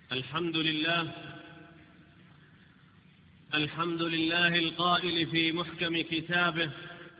الحمد لله القائل في محكم كتابه: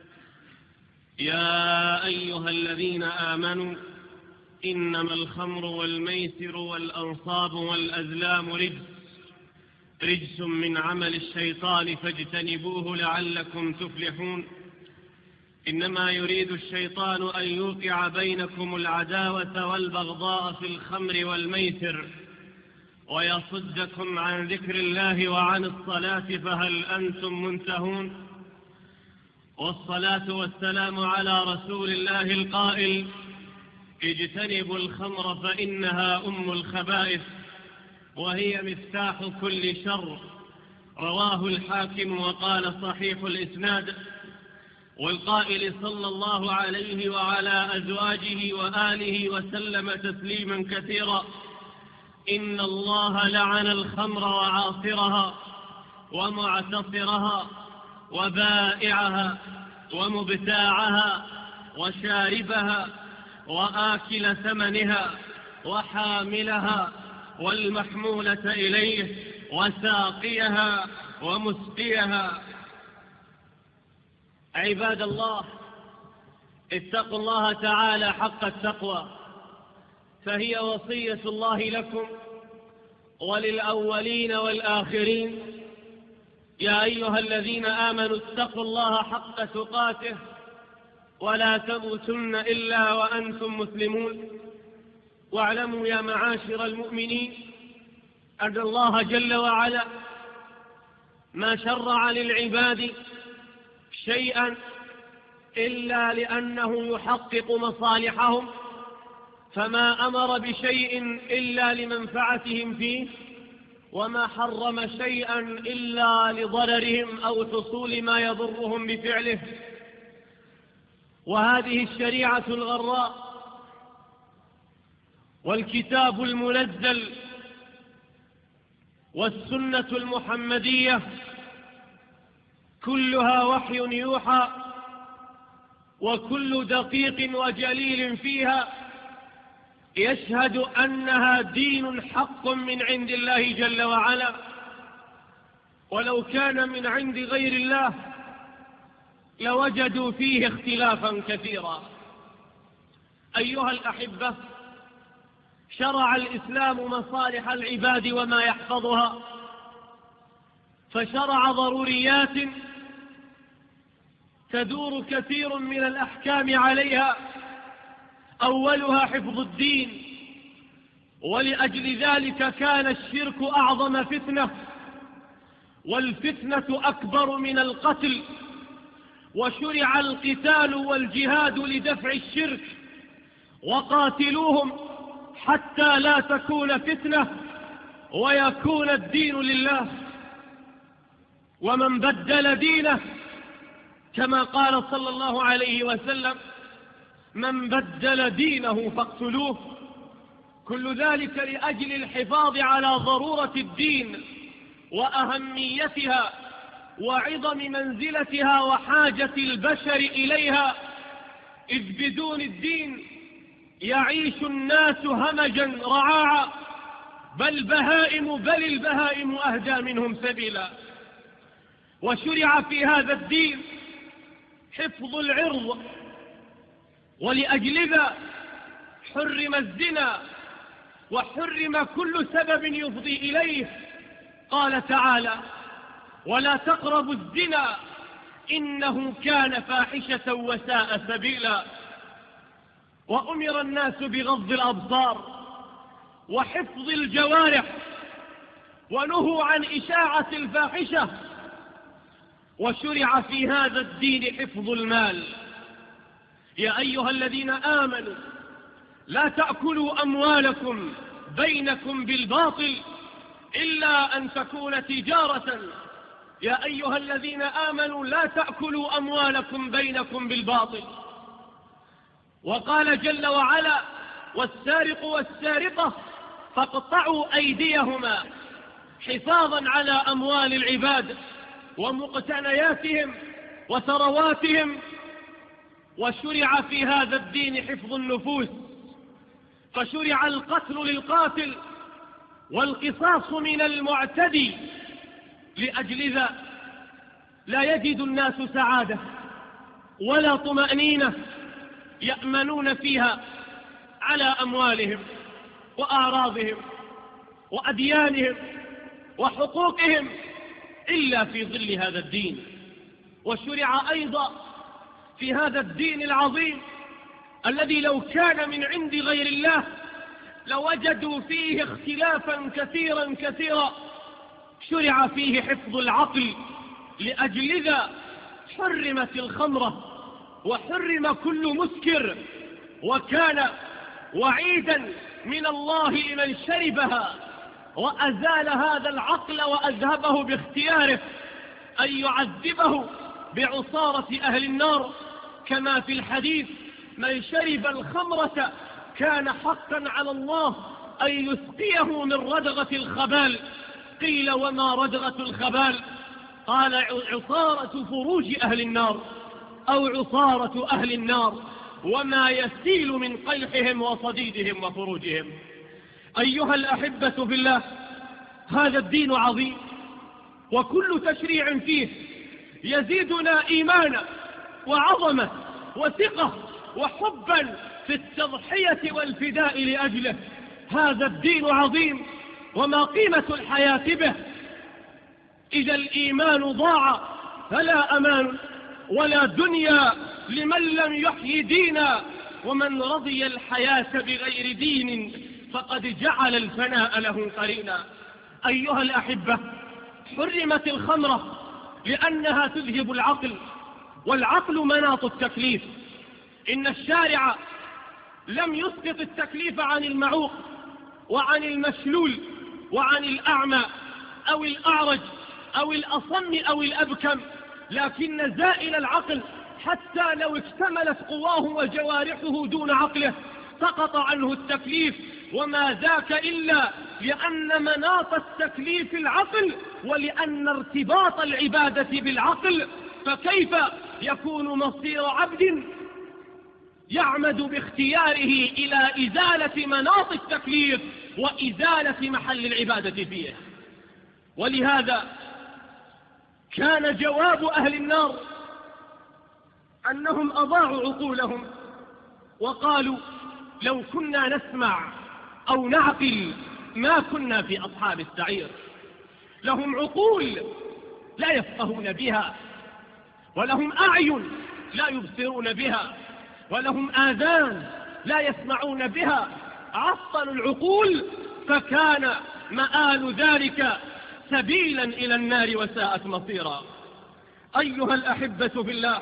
يا أيها الذين آمنوا إنما الخمر والميسر والأنصاب والأزلام رجس من عمل الشيطان فاجتنبوه لعلكم تفلحون. إنما يريد الشيطان أن يوقع بينكم العداوة والبغضاء في الخمر والميسر ويصدكم عن ذكر الله وعن الصلاة فهل أنتم منتهون؟ والصلاة والسلام على رسول الله القائل: اجتنبوا الخمر فإنها أم الخبائث وهي مفتاح كل شر. رواه الحاكم وقال صحيح الإسناد. والقائل صلى الله عليه وعلى أزواجه وآله وسلم تسليما كثيرا: إن الله لعن الخمر وعاصرها ومعتصرها وبائعها ومبتاعها وشاربها وآكل ثمنها وحاملها والمحمولة إليه وساقيها ومسقيها. عباد الله، اتقوا الله تعالى حق التقوى، فهي وصية الله لكم وللأولين والآخرين. يا أيها الذين آمنوا اتقوا الله حق تقاته ولا تموتن إلا وأنتم مسلمون. واعلموا يا معاشر المؤمنين أن الله جل وعلا ما شرع للعباد شيئا إلا لأنه يحقق مصالحهم، فما أمر بشيء إلا لمنفعتهم فيه، وما حرم شيئا إلا لضررهم أو حصول ما يضرهم بفعله. وهذه الشريعة الغراء والكتاب المنزل والسنة المحمدية كلها وحي يوحى، وكل دقيق وجليل فيها يشهد أنها دين حق من عند الله جل وعلا. ولو كان من عند غير الله لوجدوا فيه اختلافا كثيرا. أيها الأحبة، شرع الإسلام مصالح العباد وما يحفظها، فشرع ضروريات تدور كثير من الأحكام عليها، أولها حفظ الدين. ولأجل ذلك كان الشرك أعظم فتنة، والفتنة أكبر من القتل، وشرع القتال والجهاد لدفع الشرك: وقاتلوهم حتى لا تكون فتنة ويكون الدين لله. ومن بدل دينه، كما قال صلى الله عليه وسلم: من بدل دينه فاقتلوه. كل ذلك لأجل الحفاظ على ضرورة الدين وأهميتها وعظم منزلتها وحاجة البشر إليها، إذ بدون الدين يعيش الناس همجا رعاعا، بل البهائم أهدى منهم سبيلا. وشرع في هذا الدين حفظ العرض، ولأجل ذا حرم الزنا وحرم كل سبب يفضي إليه. قال تعالى: ولا تقربوا الزنا إنه كان فاحشة وساء سبيلا. وأمر الناس بغض الأبصار وحفظ الجوارح، ونهوا عن إشاعة الفاحشة. وشرع في هذا الدين حفظ المال. يا أيها الذين آمنوا لا تأكلوا أموالكم بينكم بالباطل إلا أن تكون تجارة. يا أيها الذين آمنوا لا تأكلوا أموالكم بينكم بالباطل. وقال جل وعلا: والسارق والسارقة فاقطعوا أيديهما حفاظا على أموال العباد ومقتنياتهم وثرواتهم. وشرع في هذا الدين حفظ النفوس، فشرع القتل للقاتل والقصاص من المعتدي. لأجل ذا لا يجد الناس سعادة ولا طمأنينة يأمنون فيها على أموالهم وأعراضهم وأديانهم وحقوقهم إلا في ظل هذا الدين. وشرع أيضا في هذا الدين العظيم الذي لو كان من عند غير الله لوجدوا فيه اختلافا كثيرا شرع فيه حفظ العقل. لأجل ذا حرمت الخمرة وحرم كل مسكر، وكان وعيدا من الله لمن شربها وأزال هذا العقل وأذهبه باختياره أن يعذبه بعصارة أهل النار، كما في الحديث: من شرب الخمرة كان حقا على الله أن يسقيه من ردغة الخبال. قيل: وما ردغة الخبال؟ قال: عصارة فروج أهل النار، أو عصارة أهل النار، وما يسيل من قيحهم وصديدهم وفروجهم. أيها الأحبة في الله، هذا الدين عظيم، وكل تشريع فيه يزيدنا إيمانا وعظمة وثقة وحبا في التضحية والفداء لأجله. هذا الدين عظيم، وما قيمة الحياة به؟ إذا الإيمان ضاع فلا أمان ولا دنيا لمن لم يحيي دينا، ومن رضي الحياة بغير دين فقد جعل الفناء له قرينا. أيها الأحبة، حرمت الخمرة لأنها تذهب العقل، والعقل مناط التكليف. إن الشارع لم يسقط التكليف عن المعوق وعن المشلول وعن الأعمى أو الأعرج أو الأصم أو الأبكم، لكن زائل العقل حتى لو اكتملت قواه وجوارحه دون عقله سقط عنه التكليف، وما ذاك إلا لأن مناط التكليف العقل، ولأن ارتباط العبادة بالعقل. فكيف يكون مصير عبد يعمد باختياره إلى إزالة مناط التكليف وإزالة محل العبادة فيه؟ ولهذا كان جواب أهل النار أنهم أضاعوا عقولهم وقالوا: لو كنا نسمع أو نعقل ما كنا في أصحاب السعير. لهم عقول لا يفقهون بها، ولهم أعين لا يبصرون بها، ولهم آذان لا يسمعون بها. عطلوا العقول فكان مآل ذلك سبيلا إلى النار وساءت مصيرا. أيها الأحبة في الله،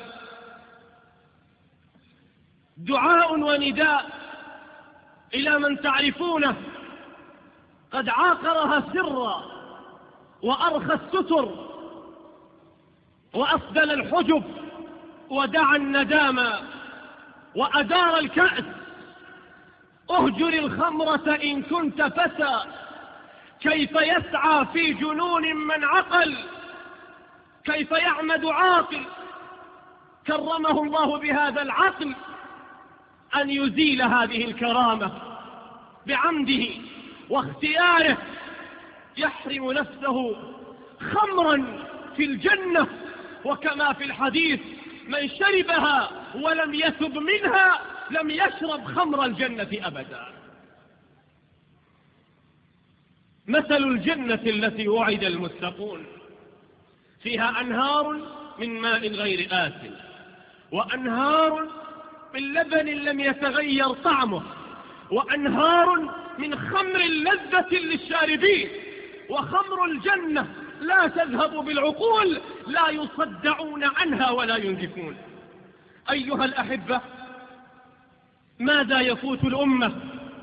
دعاء ونداء إلى من تعرفونه قد عاقرها سرا وأرخى الستر وأفدل الحجب ودعا الندامة وأدار الكأس: اهجر الخمرة إن كنت فتى، كيف يسعى في جنون من عقل، كيف يعمد عاقل كرمه الله بهذا العقل أن يزيل هذه الكرامة بعمده واختياره، يحرم نفسه خمرا في الجنة. وكما في الحديث: من شربها ولم يتب منها لم يشرب خمر الجنة أبدا. مثل الجنة التي وعد المتقون: فيها أنهار من ماء غير آسن، وأنهار من لبن لم يتغير طعمه، وأنهار من خمر لذة للشاربين. وخمر الجنة لا تذهب بالعقول، لا يصدعون عنها ولا ينزفون. أيها الأحبة، ماذا يفوت الأمة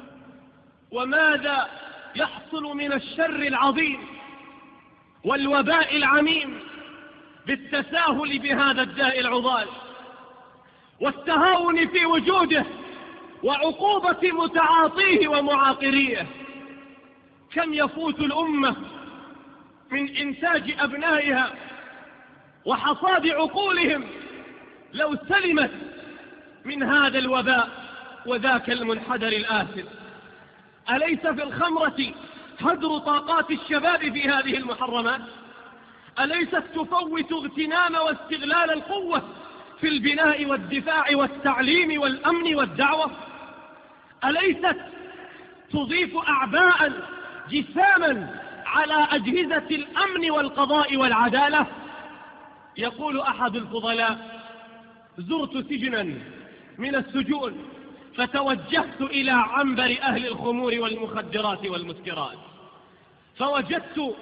وماذا يحصل من الشر العظيم والوباء العميم بالتساهل بهذا الداء العضال والتهاون في وجوده وعقوبة متعاطيه ومعاقريه. كم يفوت الأمة من إنتاج أبنائها وحصاد عقولهم لو سلمت من هذا الوباء وذاك المنحدر الآسف. أليس في الخمرة هدر طاقات الشباب في هذه المحرمات؟ أليست تفوت اغتنام واستغلال القوة في البناء والدفاع والتعليم والأمن والدعوة؟ أليست تضيف أعباء جساما على أجهزة الأمن والقضاء والعدالة؟ يقول أحد الفضلاء: زرت سجنا من السجون فتوجهت إلى عنبر أهل الخمور والمخدرات والمسكرات، فوجدت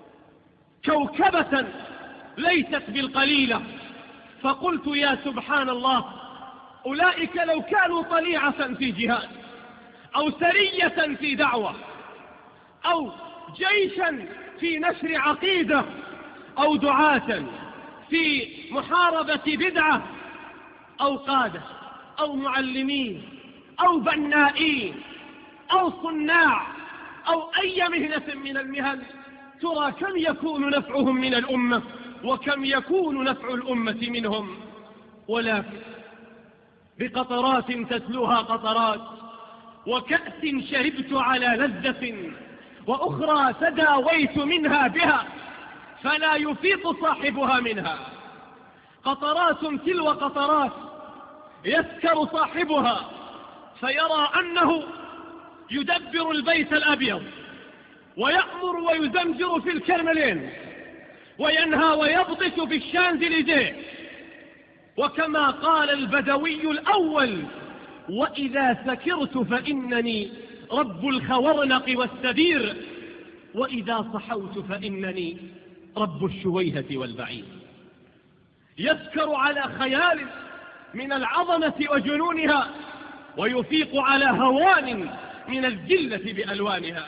كوكبة ليست بالقليلة، فقلت يا سبحان الله، أولئك لو كانوا طليعة في جهاد أو سرية في دعوة أو جيشا في نشر عقيدة أو دعاة في محاربة بدعة أو قادة أو معلمين أو بنائين أو صناع أو أي مهنة من المهن، ترى كم يكون نفعهم من الأمة وكم يكون نفع الأمة منهم. ولكن بقطرات تتلوها قطرات، وكأس شربت على لذة، وأخرى تداويت منها بها فلا يفيق صاحبها منها. قطرات تلو قطرات يسكر صاحبها فيرى أنه يدبر البيت الأبيض ويأمر ويزمجر في الكرملين وينهى ويبطش في الشانزليزيه، وكما قال البدوي الأول: وإذا سكرت فإنني رب الخورنق والسدير، وإذا صحوت فإنني رب الشويهة والبعير. يسكر على خيال من العظمة وجنونها، ويفيق على هوان من الذلة بألوانها.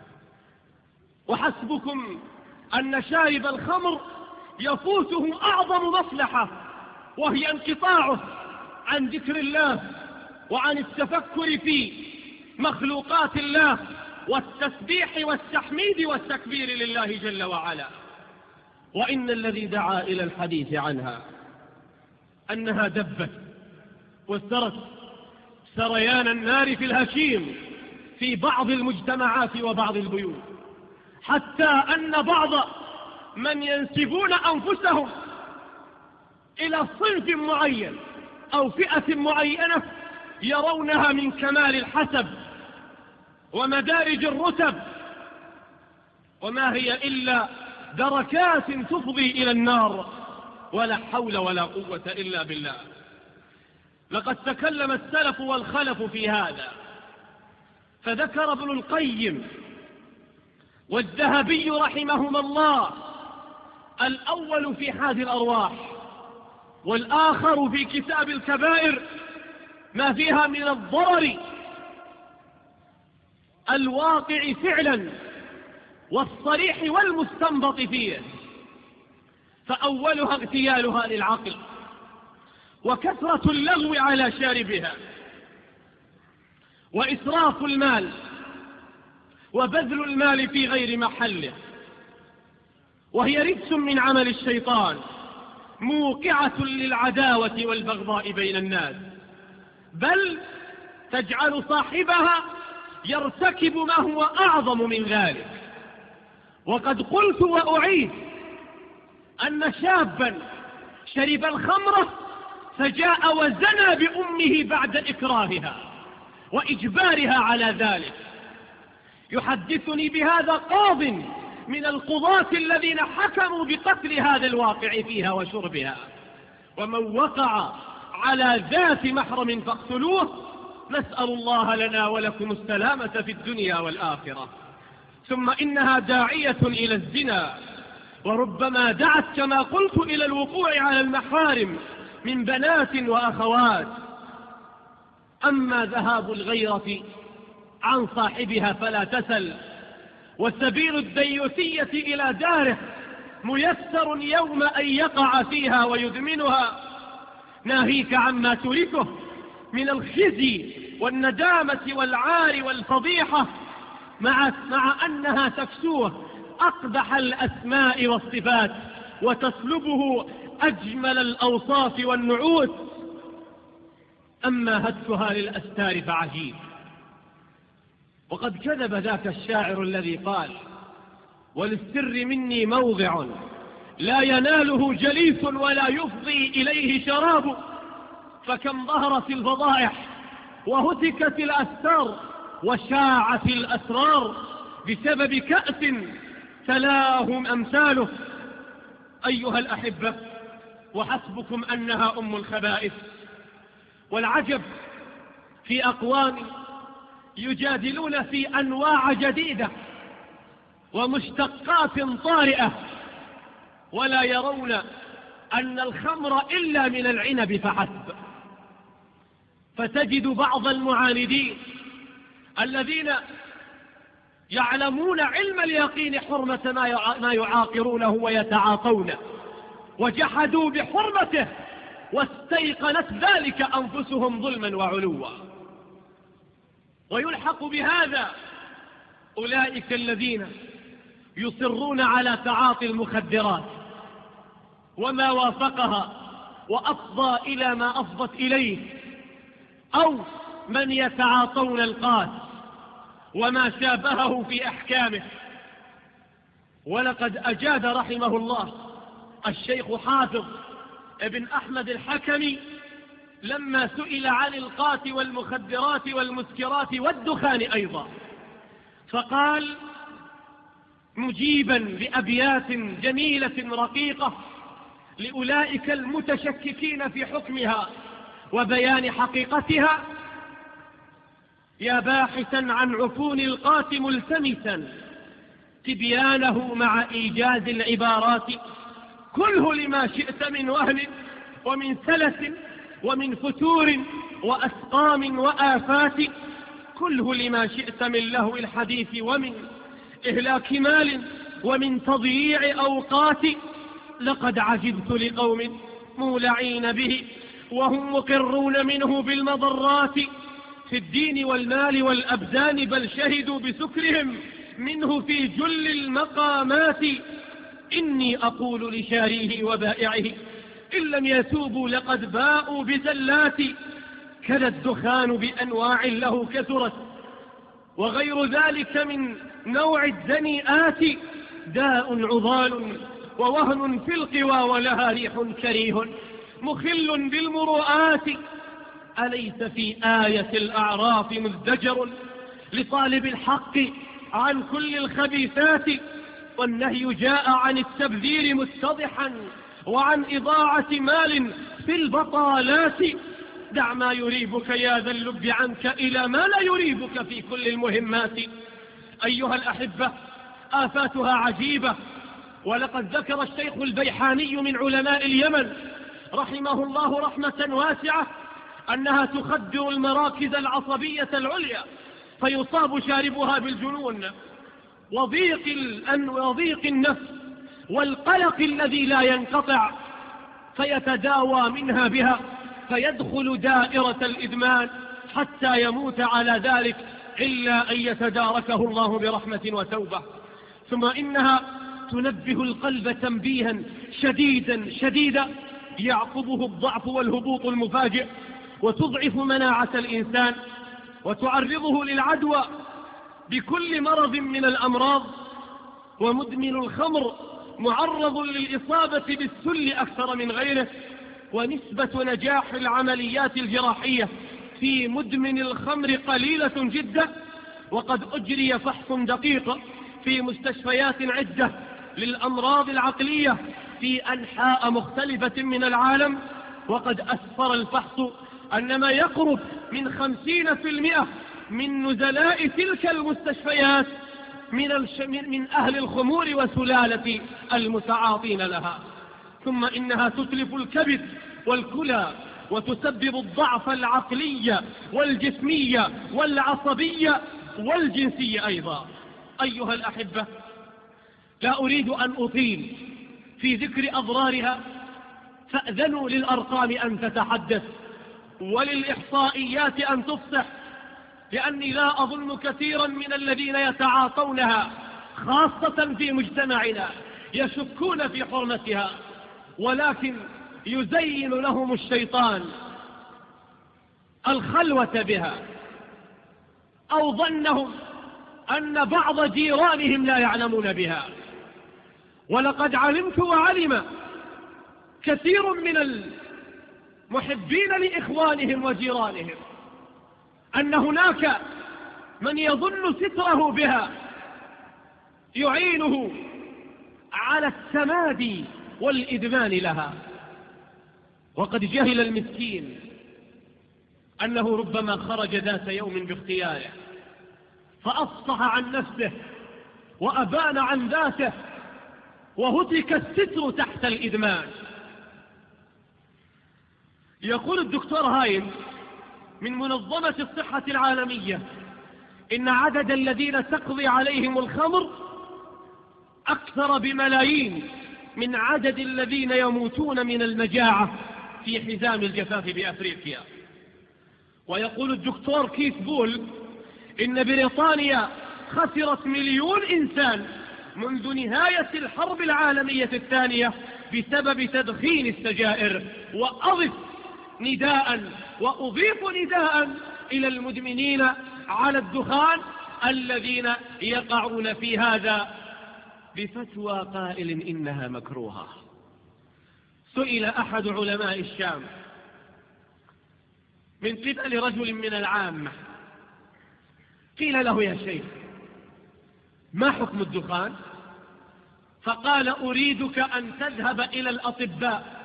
وحسبكم أن شارب الخمر يفوته أعظم مصلحة، وهي انقطاعه عن ذكر الله وعن التفكر في مخلوقات الله والتسبيح والتحميد والتكبير لله جل وعلا. وإن الذي دعا إلى الحديث عنها أنها دبت وسرت سريان النار في الهشيم في بعض المجتمعات وبعض البيوت، حتى أن بعض من ينسبون أنفسهم إلى صنف معين أو فئة معينة يرونها من كمال الحسب ومدارج الرتب، وما هي إلا دركات تفضي إلى النار، ولا حول ولا قوة إلا بالله. لقد تكلم السلف والخلف في هذا، فذكر ابن القيم والذهبي رحمهما الله الأول في حاد الأرواح، والآخر في كتاب الكبائر، ما فيها من الضرر الواقع فعلا والصريح والمستنبط فيه. فأولها اغتيالها للعقل، وكثرة اللغو على شاربها، وإسراف المال، وبذل المال في غير محله، وهي رجس من عمل الشيطان موقعة للعداوة والبغضاء بين الناس، بل تجعل صاحبها يرتكب ما هو أعظم من ذلك. وقد قلت وأعيد أن شابا شرب الخمرة فجاء وزنى بأمه بعد إكراهها وإجبارها على ذلك. يحدثني بهذا قاض من القضاة الذين حكموا بقتل هذا الواقع فيها وشربها، ومن وقع على ذات محرم فاقتلوه، نسأل الله لنا ولكم السلامة في الدنيا والآخرة. ثم إنها داعية إلى الزنا، وربما دعت كما قلت إلى الوقوع على المحارم من بنات وأخوات. أما ذهاب الغيرة عن صاحبها فلا تسل، وسبيل الديوثية إلى داره ميسر يوم أن يقع فيها ويدمنها، ناهيك عما تركه من الخزي والندامة والعار والفضيحة، مع أنها تكسوه أقبح الأسماء والصفات وتسلبه أجمل الأوصاف والنعوت. أما هتكها للأستار فعجيب، وقد كذب ذاك الشاعر الذي قال: وللسر مني موضع لا يناله جليس ولا يفضي إليه شراب، فكم ظهرت الفضائح وهتكت الأستار وشاعت الأسرار بسبب كأس تلاهم أمثاله. أيها الأحبة، وحسبكم أنها أم الخبائث. والعجب في أقوام يجادلون في أنواع جديدة ومشتقات طارئة ولا يرون أن الخمر إلا من العنب فحسب. فتجد بعض المعاندين الذين يعلمون علم اليقين حرمة ما يعاقرونه ويتعاطونه، وجحدوا بحرمته واستيقنت ذلك أنفسهم ظلما وعلوا. ويلحق بهذا أولئك الذين يصرون على تعاطي المخدرات وما وافقها وأفضى إلى ما أفضت إليه، أو من يتعاطون القاس وما شابهه في أحكامه. ولقد أجاد رحمه الله الشيخ حافظ ابن أحمد الحكمي لما سئل عن القاس والمخدرات والمسكرات والدخان أيضا، فقال مجيبا بأبيات جميلة رقيقة لأولئك المتشككين في حكمها وبيان حقيقتها: يا باحثا عن عفون القاس ملتمسا تبيانه مع إيجاز العبارات، كله لما شئت من وهن ومن سلس ومن فتور وأسقام وآفات، كله لما شئت من لهو الحديث ومن إهلاك مال ومن تضييع أوقات. لقد عجبت لقوم مولعين به وهم مقرون منه بالمضرات في الدين والمال والأبدان، بل شهدوا بسكرهم منه في جل المقامات. إني أقول لشاريه وبائعه إن لم يتوبوا لقد باءوا بزلات، كذا الدخان بأنواع له كثرت وغير ذلك من نوع الدنيئات، داء عضال ووهن في القوى ولها ريح كريه مخل بالمروءات. أليس في آية الأعراف مزدجر لطالب الحق عن كل الخبيثات، والنهي جاء عن التبذير متضحا وعن إضاعة مال في البطالات. دع ما يريبك يا ذا اللب عنك إلى ما لا يريبك في كل المهمات. أيها الأحبة، آفاتها عجيبة، ولقد ذكر الشيخ البيحاني من علماء اليمن رحمه الله رحمة واسعة أنها تخدر المراكز العصبية العليا فيصاب شاربها بالجنون وضيق النفس والقلق الذي لا ينقطع، فيتداوى منها بها فيدخل دائرة الإدمان حتى يموت على ذلك، إلا أن يتداركه الله برحمة وتوبة. ثم إنها تنبه القلب تنبيها شديدا يعقبه الضعف والهبوط المفاجئ، وتضعف مناعة الإنسان وتعرضه للعدوى بكل مرض من الأمراض. ومدمن الخمر معرض للإصابة بالسل أكثر من غيره، ونسبة نجاح العمليات الجراحية في مدمن الخمر قليلة جدا. وقد أجري فحص دقيق في مستشفيات عدة للأمراض العقلية في أنحاء مختلفة من العالم، وقد أسفر الفحص أن ما يقرب من 50% من نزلاء تلك المستشفيات من أهل الخمور وسلالة المتعاطين لها. ثم إنها تتلف الكبد والكلى وتسبب الضعف العقلي والجسمي والعصبي والجنسي أيضا. أيها الأحبة، لا أريد أن أطيل في ذكر أضرارها، فأذنوا للأرقام أن تتحدث وللإحصائيات أن تفصح، لأني لا أظن كثيرا من الذين يتعاطونها خاصة في مجتمعنا يشكون في حرمتها، ولكن يزين لهم الشيطان الخلوة بها، أو ظنهم أن بعض جيرانهم لا يعلمون بها. ولقد علمت وعلم كثير من المحبين لإخوانهم وجيرانهم أن هناك من يظن ستره بها يعينه على التمادي والإدمان لها، وقد جهل المسكين أنه ربما خرج ذات يوم باختياره فأفصح عن نفسه وأبان عن ذاته وهتك الستر تحت الإدمان. يقول الدكتور هاين من منظمة الصحة العالمية إن عدد الذين تقضي عليهم الخمر أكثر بملايين من عدد الذين يموتون من المجاعة في حزام الجفاف بأفريقيا. ويقول الدكتور كيث بول إن بريطانيا خسرت 1,000,000 إنسان منذ نهاية الحرب العالمية الثانية بسبب تدخين السجائر. وأضيف نداء إلى المدمنين على الدخان الذين يقعون في هذا بفتوى قائل إنها مكروهة. سئل أحد علماء الشام من قبل رجل من العامة، قيل له يا شيخ ما حكم الدخان؟ فقال أريدك أن تذهب إلى الأطباء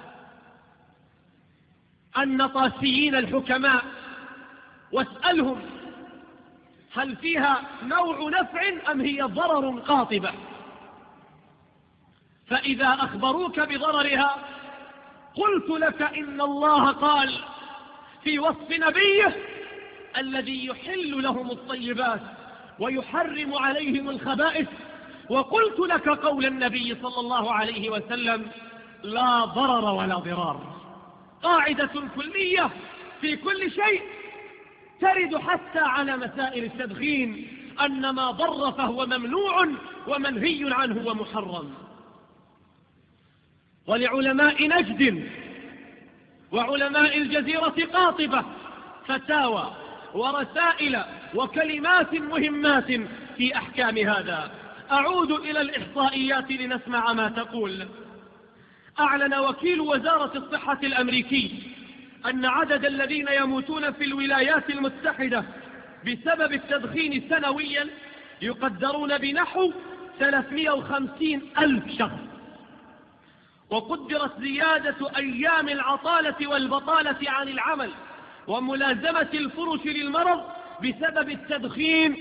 النطاسيين الحكماء واسألهم هل فيها نوع نفع أم هي ضرر قاطبة، فإذا أخبروك بضررها قلت لك إن الله قال في وصف نبيه الذي يحل لهم الطيبات ويحرم عليهم الخبائث، وقلت لك قول النبي صلى الله عليه وسلم لا ضرر ولا ضرار. قاعدة كلية في كل شيء ترد حتى على مسائل التدخين أن ما ضر فهو ممنوع ومنهي عنه ومحرم. ولعلماء نجد وعلماء الجزيرة قاطبة فتاوى ورسائل وكلمات مهمات في أحكام هذا. أعود إلى الإحصائيات لنسمع ما تقول. أعلن وكيل وزارة الصحة الأمريكي أن عدد الذين يموتون في الولايات المتحدة بسبب التدخين سنويا يقدرون بنحو 350,000 شخص. وقدرت زيادة أيام العطالة والبطالة عن العمل وملازمة الفرش للمرض بسبب التدخين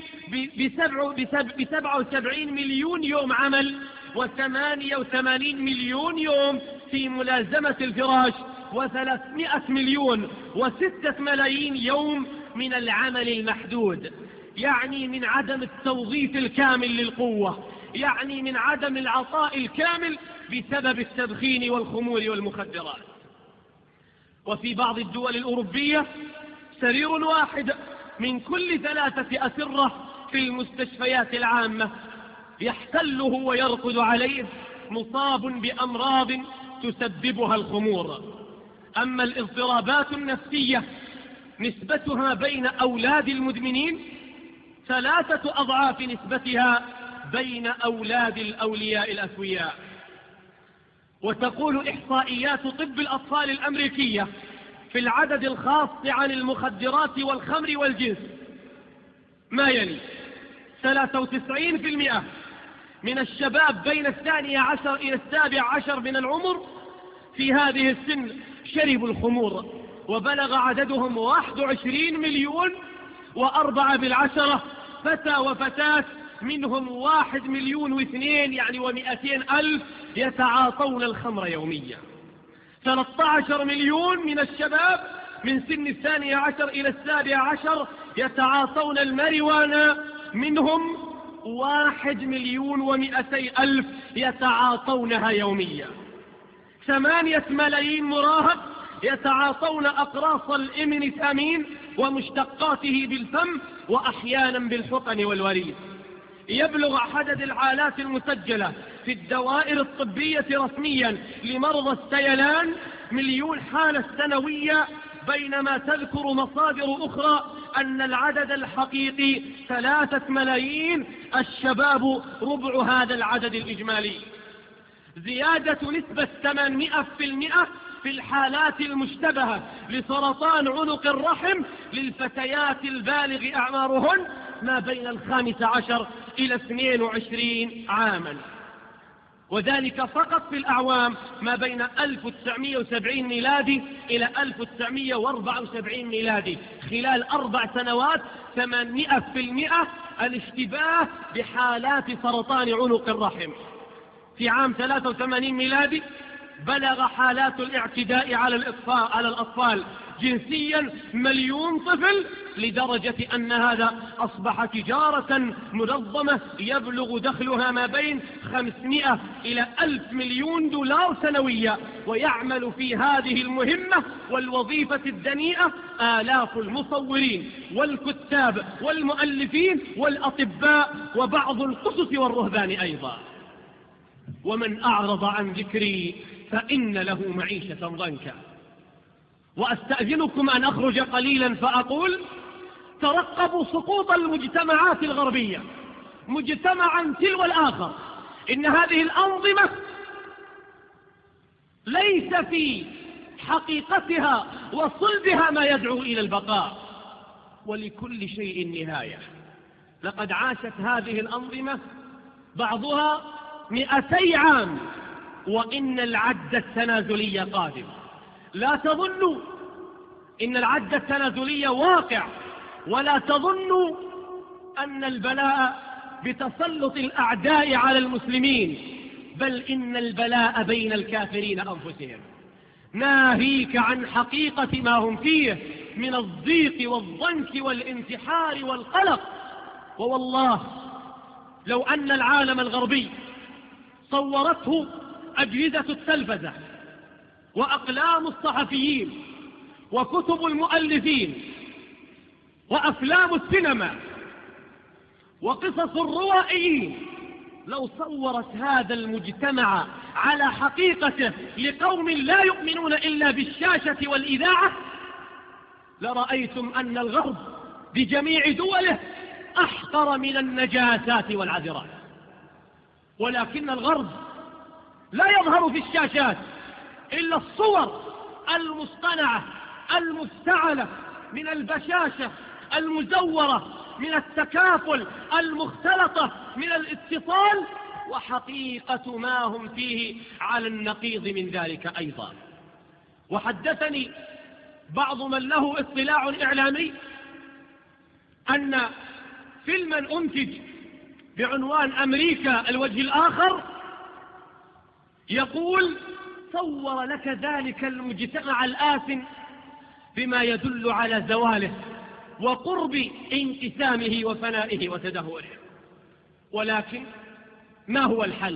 ب77 مليون يوم عمل و88 مليون يوم في ملازمة الفراش و300 مليون و6 ملايين يوم من العمل المحدود. يعني من عدم التوظيف الكامل للقوة، يعني من عدم العطاء الكامل بسبب التدخين والخمور والمخدرات. وفي بعض الدول الأوروبية سرير واحد من كل 3 أسرة في المستشفيات العامة يحتله ويرقد عليه مصاب بأمراض تسببها الخمور. أما الاضطرابات النفسية نسبتها بين أولاد المدمنين 3 أضعاف نسبتها بين أولاد الأولياء الأسوياء. وتقول إحصائيات طب الأطفال الأمريكية في العدد الخاص عن المخدرات والخمر والجنس ما يلي: 93% من الشباب بين 12 إلى 17 من العمر في هذه السن شربوا الخمور، وبلغ عددهم 21 مليون و4 فتى وفتاة، منهم 1 مليون و2 يعني و200 ألف يتعاطون الخمر يوميا. 13 مليون من الشباب من سن 12 إلى 17 يتعاطون الماريوانا، منهم 1 مليون و200 ألف يتعاطونها يوميا. 8 ملايين مراهق يتعاطون أقراص الإمينيثامين ومشتقاته بالفم وأحيانا بالحقن والوريد. يبلغ عدد الحالات المسجلة في الدوائر الطبية رسميا لمرضى السيلان 1,000,000 حالة سنوية بينما تذكر مصادر أخرى أن العدد الحقيقي 3 ملايين، الشباب ربع هذا العدد الإجمالي. زيادة نسبة 800% في الحالات المشتبهة لسرطان عنق الرحم للفتيات البالغ أعمارهن ما بين 15 إلى 22 عاما، وذلك فقط في الأعوام ما بين 1970 ميلادي إلى 1974 ميلادي. خلال 4 سنوات 800% الاشتباه بحالات سرطان عنق الرحم. في عام 83 ميلادي بلغ حالات الاعتداء على الأطفال جنسيا 1,000,000 طفل، لدرجة أن هذا أصبح تجارة منظمة يبلغ دخلها ما بين 500 إلى 1,000 مليون دولار سنويا، ويعمل في هذه المهمة والوظيفة الدنيئة آلاف المصورين والكتاب والمؤلفين والأطباء وبعض القسس والرهبان أيضا. ومن أعرض عن ذكري فإن له معيشة ضنكا. وأستأذنكم أن أخرج قليلا فأقول: ترقبوا سقوط المجتمعات الغربية مجتمعا تلو الآخر. إن هذه الأنظمة ليس في حقيقتها وصلبها ما يدعو إلى البقاء، ولكل شيء نهاية. لقد عاشت هذه الأنظمة بعضها 200 عام، وإن العد التنازلي قادم. لا تظنوا إن العد التنازلي واقع، ولا تظنوا أن البلاء بتسلط الأعداء على المسلمين، بل إن البلاء بين الكافرين أنفسهم. ناهيك عن حقيقة ما هم فيه من الضيق والضنك والانتحار والقلق. ووالله لو أن العالم الغربي صورته أجهزة التلفزة وأقلام الصحفيين وكتب المؤلفين وأفلام السينما وقصص الروائيين، لو صورت هذا المجتمع على حقيقته لقوم لا يؤمنون إلا بالشاشة والإذاعة، لرأيتم أن الغرب بجميع دوله أحقر من النجاسات والعذرات. ولكن الغرب لا يظهر في الشاشات إلا الصور المصطنعة المفتعلة من البشاشة المزورة، من التكافل المختلطة، من الاتصال، وحقيقة ما هم فيه على النقيض من ذلك أيضا. وحدثني بعض من له اطلاع إعلامي أن فيلما أنتج بعنوان أمريكا الوجه الآخر يقول صور لك ذلك المجتمع الآثم بما يدل على زواله وقرب انقسامه وفنائه وتدهوره. ولكن ما هو الحل؟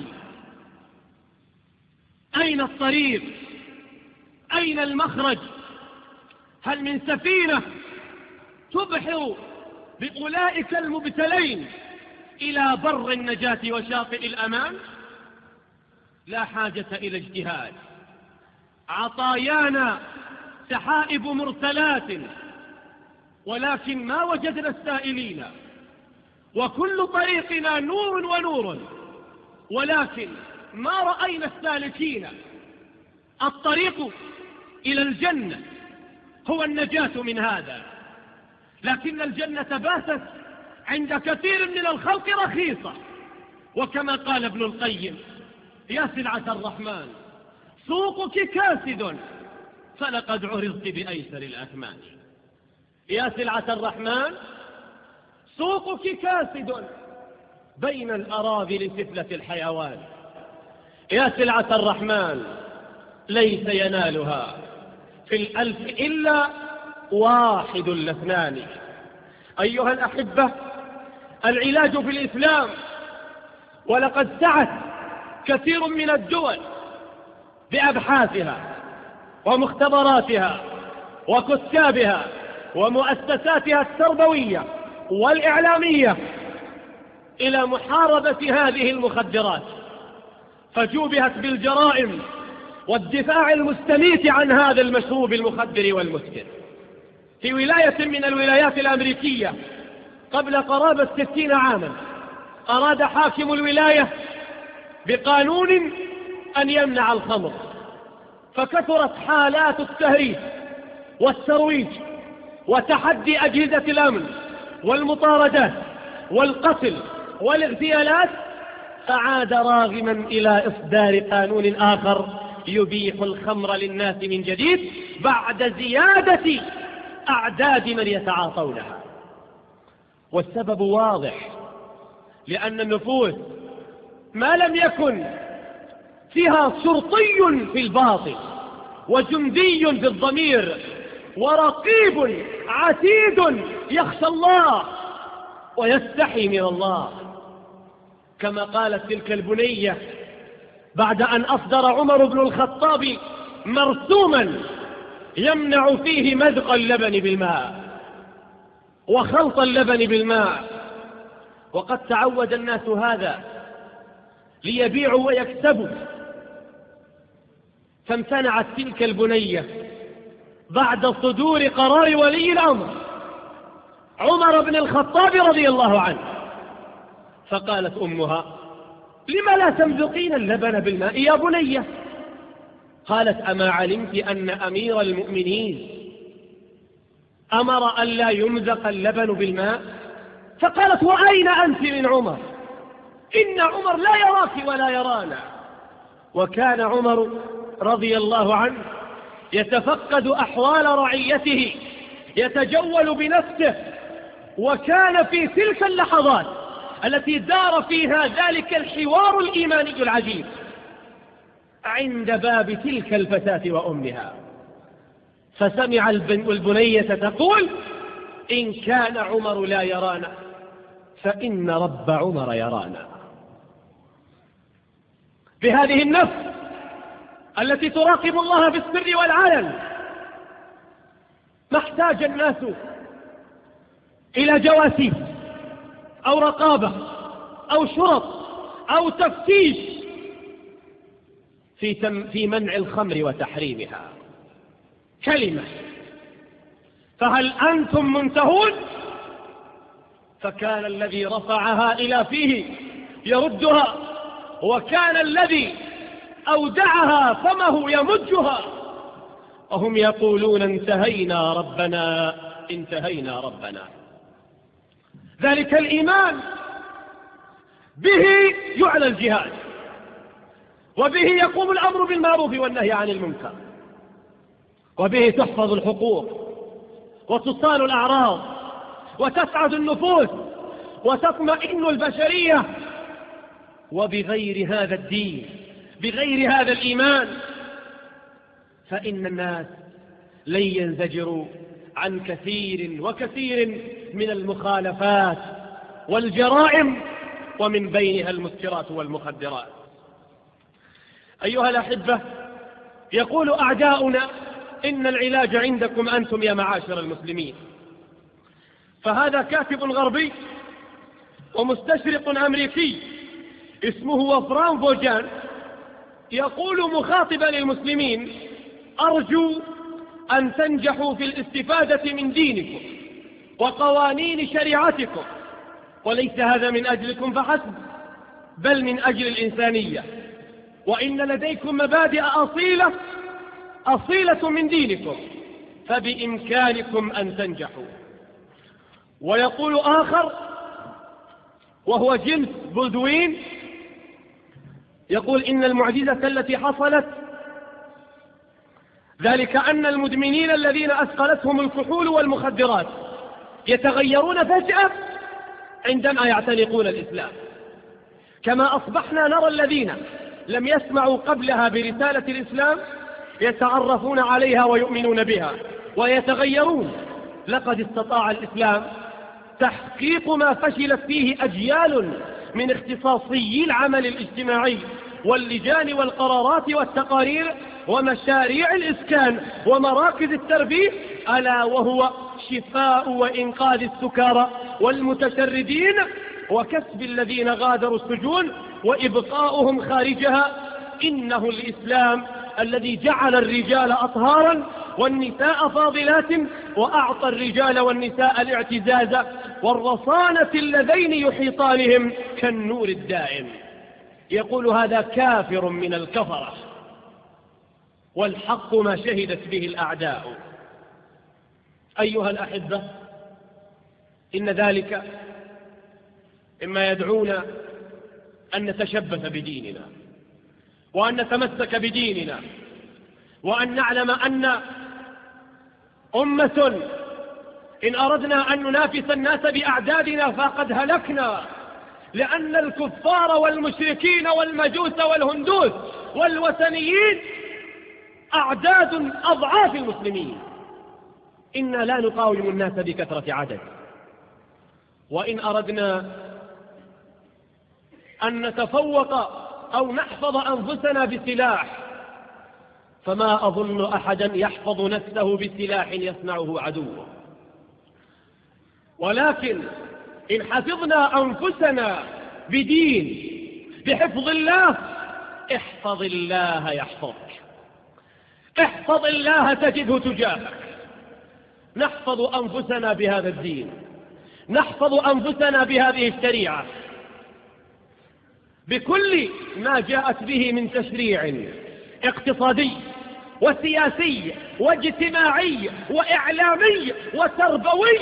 أين الطريق؟ أين المخرج؟ هل من سفينة تبحر بأولئك المبتلين إلى بر النجاة وشاطئ الأمان؟ لا حاجة إلى اجتهاد. عطايانا سحائب مرسلات، ولكن ما وجدنا السائلين، وكل طريقنا نور ونور، ولكن ما رأينا السالكين. الطريق إلى الجنة هو النجاة من هذا، لكن الجنة باتت عند كثير من الخلق رخيصة. وكما قال ابن القيم: يا سلعة الرحمن سوقك كاسد فلقد عرضت بأيسر الأثمان. يا سلعة الرحمن سوقك كاسد بين الأراذل سفلة الحيوان. يا سلعة الرحمن ليس ينالها في 1000 إلا 1 ل 2. أيها الأحبة، العلاج في الإسلام، ولقد سعت كثير من الدول بأبحاثها ومختبراتها وكتابها ومؤسساتها التربوية والإعلامية إلى محاربة هذه المخدرات، فجوبهت بالجرائم والدفاع المستميت عن هذا المشروب المخدر والمسكر. في ولاية من الولايات الأمريكية قبل قرابة 60 عاما أراد حاكم الولاية بقانون أن يمنع الخمر، فكثرت حالات التهريج والترويج وتحدي أجهزة الأمن والمطاردات والقتل والاغتيالات، فعاد راغما إلى إصدار قانون آخر يبيح الخمر للناس من جديد بعد زيادة أعداد من يتعاطونها. والسبب واضح، لأن النفوس ما لم يكن فيها شرطي في الباطن وجندي في الضمير ورقيب عتيد يخشى الله ويستحي من الله، كما قالت تلك البنية بعد أن أصدر عمر بن الخطاب مرسوما يمنع فيه مذق اللبن بالماء وخلط اللبن بالماء، وقد تعود الناس هذا ليبيعوا ويكسبوا، فامتنعت تلك البنية بعد صدور قرار ولي الأمر عمر بن الخطاب رضي الله عنه، فقالت أمها: لم لا تمذقين اللبن بالماء يا بنية؟ قالت: أما علمت أن أمير المؤمنين أمر أن لا يمذق اللبن بالماء؟ فقالت: وأين أنت من عمر؟ إن عمر لا يراك ولا يرانا. وكان عمر رضي الله عنه يتفقد أحوال رعيته، يتجول بنفسه، وكان في تلك اللحظات التي دار فيها ذلك الحوار الإيماني العجيب عند باب تلك الفتاة وأمها، فسمع البنية تقول: إن كان عمر لا يرانا فإن رب عمر يرانا. بهذه النفس التي تراقب الله في السر والعلن ما احتاج الناس إلى جواسيس أو رقابة أو شرط أو تفتيش في منع الخمر وتحريمها. كلمة: فهل أنتم منتهون؟ فكان الذي رفعها إلى فيه يردها، وكان الذي أودعها فمه يمجها، وهم يقولون: انتهينا ربنا انتهينا ربنا. ذلك الإيمان به يعلى الجهاد، وبه يقوم الأمر بالمعروف والنهي عن المنكر، وبه تحفظ الحقوق وتصان الأعراض وتسعد النفوس وتطمئن البشرية. وبغير هذا الدين، بغير هذا الإيمان، فإن الناس لن ينزجروا عن كثير وكثير من المخالفات والجرائم، ومن بينها المسكرات والمخدرات. أيها الأحبة، يقول أعداؤنا: إن العلاج عندكم أنتم يا معاشر المسلمين. فهذا كاتب غربي ومستشرق أمريكي اسمه وفران فوجان يقول مخاطبا المسلمين: أرجو أن تنجحوا في الاستفادة من دينكم وقوانين شريعتكم، وليس هذا من أجلكم فحسب، بل من أجل الإنسانية، وإن لديكم مبادئ أصيلة من دينكم، فبإمكانكم أن تنجحوا. ويقول آخر وهو جيمس بولدوين يقول: إن المعجزة التي حصلت ذلك أن المدمنين الذين أثقلتهم الكحول والمخدرات يتغيرون فجأة عندما يعتنقون الإسلام، كما أصبحنا نرى الذين لم يسمعوا قبلها برسالة الإسلام يتعرفون عليها ويؤمنون بها ويتغيرون. لقد استطاع الإسلام تحقيق ما فشلت فيه أجيال من اختصاصيي العمل الاجتماعي واللجان والقرارات والتقارير ومشاريع الإسكان ومراكز التربية، ألا وهو شفاء وإنقاذ السكارى والمتشردين وكسب الذين غادروا السجون وإبقاؤهم خارجها. إنه الإسلام الذي جعل الرجال أطهارا والنساء فاضلات وأعطى الرجال والنساء الاعتزاز والرصانة اللذين يحيطانهم كالنور الدائم. يقول هذا كافر من الكفرة، والحق ما شهدت به الأعداء. أيها الأحبة، إن ذلك إما يدعونا أن نتشبث بديننا وأن نتمسك بديننا وأن نعلم أن أمة إن أردنا أن ننافس الناس بأعدادنا فقد هلكنا، لأن الكفار والمشركين والمجوس والهندوس والوثنيين أعداد أضعاف المسلمين. إنا لا نقاوم الناس بكثرة عدد. وإن أردنا أن نتفوق أو نحفظ أنفسنا بسلاح فما أظن أحدا يحفظ نفسه بسلاح يصنعه عدوه، ولكن إن حفظنا أنفسنا بدين بحفظ الله، احفظ الله يحفظك، احفظ الله تجده تجاهك. نحفظ أنفسنا بهذا الدين، نحفظ أنفسنا بهذه الشريعة بكل ما جاءت به من تشريع اقتصادي وسياسي واجتماعي وإعلامي وتربوي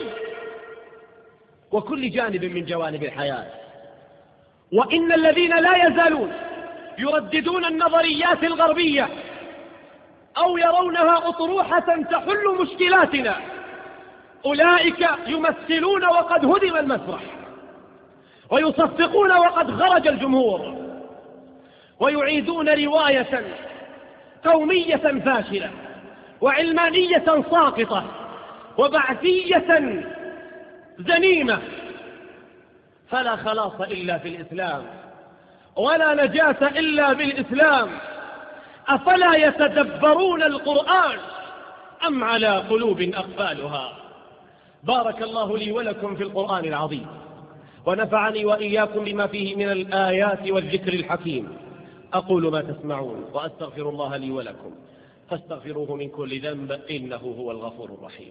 وكل جانب من جوانب الحياة. وإن الذين لا يزالون يرددون النظريات الغربية أو يرونها أطروحة تحل مشكلاتنا، أولئك يمثلون وقد هدم المسرح، ويصفقون وقد خرج الجمهور، ويعيدون رواية قومية فاشلة وعلمانية ساقطة وبعثية ذميمة. فلا خلاص إلا في الإسلام، ولا نجاة إلا بالإسلام. أفلا يتدبرون القرآن أم على قلوب أقفالها؟ بارك الله لي ولكم في القرآن العظيم، ونفعني وإياكم بما فيه من الآيات والذكر الحكيم. أقول ما تسمعون وأستغفر الله لي ولكم فاستغفروه من كل ذنب إنه هو الغفور الرحيم.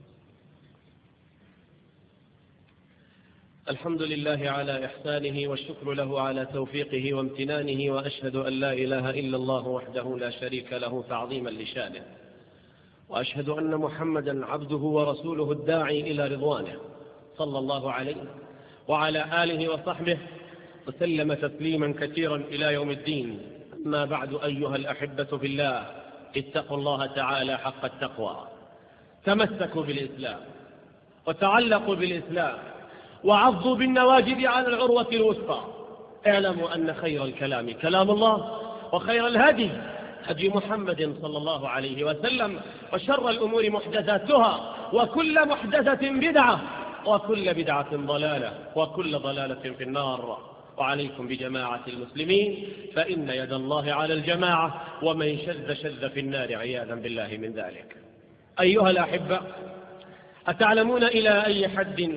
الحمد لله على إحسانه والشكر له على توفيقه وامتنانه، وأشهد أن لا إله إلا الله وحده لا شريك له تعظيما لشانه، وأشهد أن محمدا عبده ورسوله الداعي إلى رضوانه، صلى الله عليه وعلى آله وصحبه وسلم تسليما كثيرا إلى يوم الدين. أما بعد، أيها الأحبة في الله، اتقوا الله تعالى حق التقوى، تمسكوا بالإسلام وتعلقوا بالإسلام وعضوا بالنواجذ على العروة الوثقى. اعلموا أن خير الكلام كلام الله، وخير الهدي هدي محمد صلى الله عليه وسلم، وشر الأمور محدثاتها، وكل محدثة بدعة، وكل بدعة ضلالة، وكل ضلالة في النار. وعليكم بجماعة المسلمين، فإن يد الله على الجماعة، ومن شذ شذ في النار عياذا بالله من ذلك. أيها الأحبة، أتعلمون إلى أي حد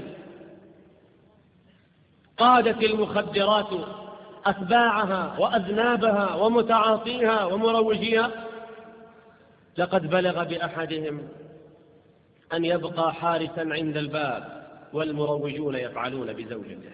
قادت المخدرات أتباعها وأذنابها ومتعاطيها ومروجيها؟ لقد بلغ بأحدهم أن يبقى حارسا عند الباب والمروجون يفعلون بزوجته.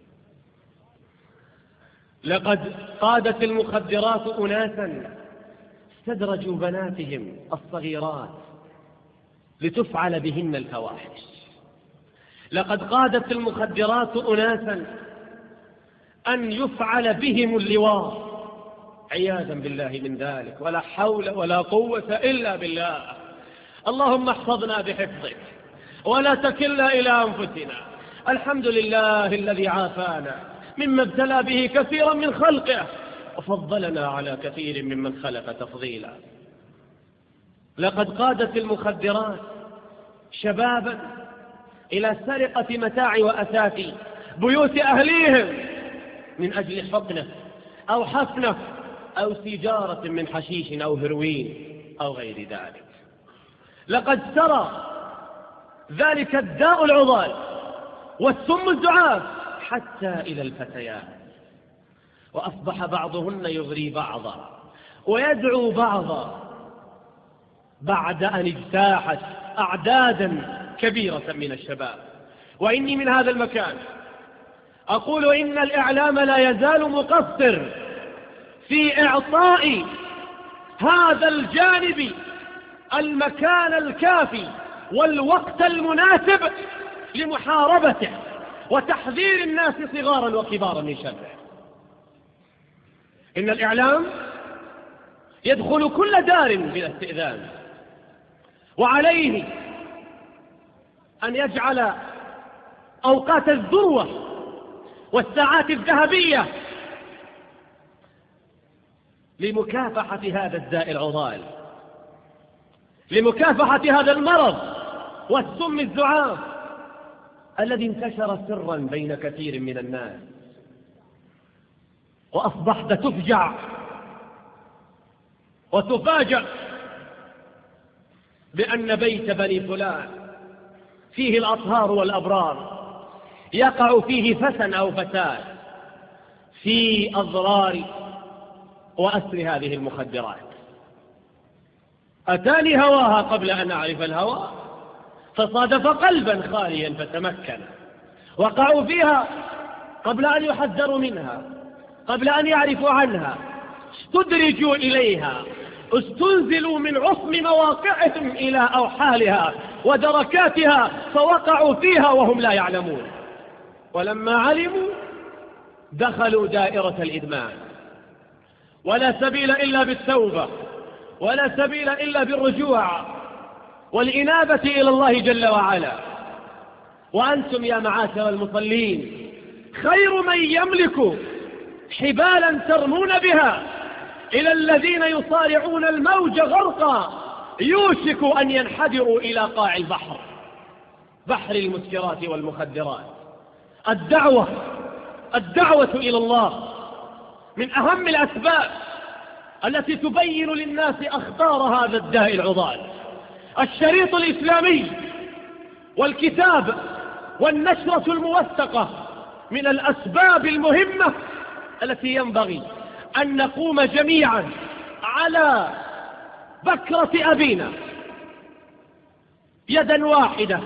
لقد قادت المخدرات أناسا استدرجوا بناتهم الصغيرات لتفعل بهن الفواحش. لقد قادت المخدرات أناسا أن يفعل بهم اللواط عياذا بالله من ذلك، ولا حول ولا قوة إلا بالله. اللهم احفظنا بحفظك ولا تكلنا إلى أنفسنا. الحمد لله الذي عافانا مما ابتلى به كثيرا من خلقه، وفضلنا على كثير ممن خلق تفضيلا. لقد قادت المخدرات شبابا إلى سرقة متاع وأثاث بيوت أهليهم من أجل حقنة أو حفنة أو سيجارة من حشيش أو هروين أو غير ذلك. لقد سرى ذلك الداء العضال والسم الزعاف حتى إلى الفتيات، وأصبح بعضهن يغري بعضا ويدعو بعضا بعد أن اجتاحت أعدادا كبيرة من الشباب. وإني من هذا المكان أقول إن الإعلام لا يزال مقصر في إعطاء هذا الجانب المكان الكافي والوقت المناسب لمحاربته وتحذير الناس صغارا وكبارا من شره. إن الإعلام يدخل كل دار بلا استئذان، وعليه أن يجعل أوقات الذروة والساعات الذهبية لمكافحة هذا الداء العضال، لمكافحة هذا المرض والسم الزعاف الذي انتشر سرا بين كثير من الناس، وأصبحت تفجع وتفاجأ بأن بيت بني فلان فيه الأطهار والأبرار يقع فيه فتى أو فتاة في أضرار وأسر هذه المخدرات. أتاني هواها قبل أن أعرف الهوى، فصادف قلبا خاليا فتمكن. وقعوا فيها قبل أن يحذروا منها، قبل أن يعرفوا عنها، استدرجوا إليها، استنزلوا من عصم مواقعهم إلى أوحالها ودركاتها، فوقعوا فيها وهم لا يعلمون. ولما علموا دخلوا دائرة الإدمان، ولا سبيل إلا بالتوبة، ولا سبيل إلا بالرجوع والإنابة إلى الله جل وعلا. وأنتم يا معاشر المصلين خير من يملك حبالا ترمون بها إلى الذين يصارعون الموج غرقا يوشك أن ينحدروا إلى قاع البحر، بحر المسكرات والمخدرات. الدعوة إلى الله من أهم الأسباب التي تبين للناس أخطار هذا الداء العضال. الشريط الإسلامي والكتاب والنشرة الموثقة من الأسباب المهمة التي ينبغي أن نقوم جميعا على بكرة أبينا يدا واحدة